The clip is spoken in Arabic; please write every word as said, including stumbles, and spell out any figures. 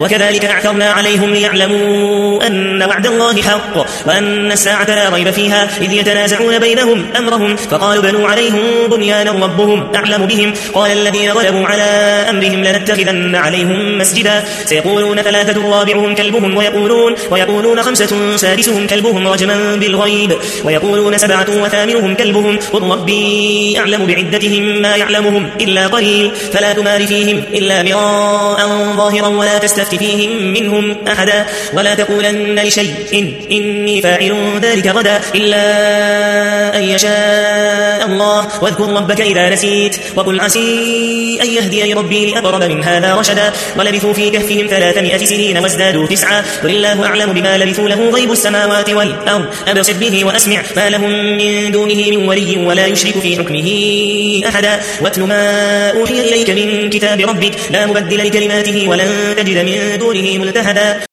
وكذلك أعثرنا عليهم ليعلموا أن وعد الله حق وأن الساعة لا ريب فيها إذ يتنازعون بينهم أمرهم فقالوا بنوا عليهم بنيانا ربهم أعلم بهم قال الذين غلبوا على أمرهم لنتخذن عليهم مسجدا سيقولون ثلاثة رابعهم كلبهم ويقولون, ويقولون خمسة سادسهم كلبهم رجما بالغيب ويقولون سبعة وثامنهم كلبهم قل ربي أعلم بعدتهم ما يعلمهم إلا قليل فلا تمار فيهم إلا مراء ظاهرا ولا تستفت فيهم منهم أحدا ولا تقولن لشيء إن إني فاعل ذلك غدا إلا أن يشاء الله واذكر ربك إذا نسيت وقل عسي أن يهدي ربي لأقرب من هذا رشدا ولبثوا في كهفهم ثلاثمائة سنين وازدادوا تسعا قل الله أعلم بما لبثوا له غيب السماوات والأرض أبصر به وأسمع ما لهم من دونه من ولي ولا يشرك في حكمه أحدا واتل ما أوحي إليك من كتاب ربك لا مبدل لكلماته ولن تجد من دونه ملتحدا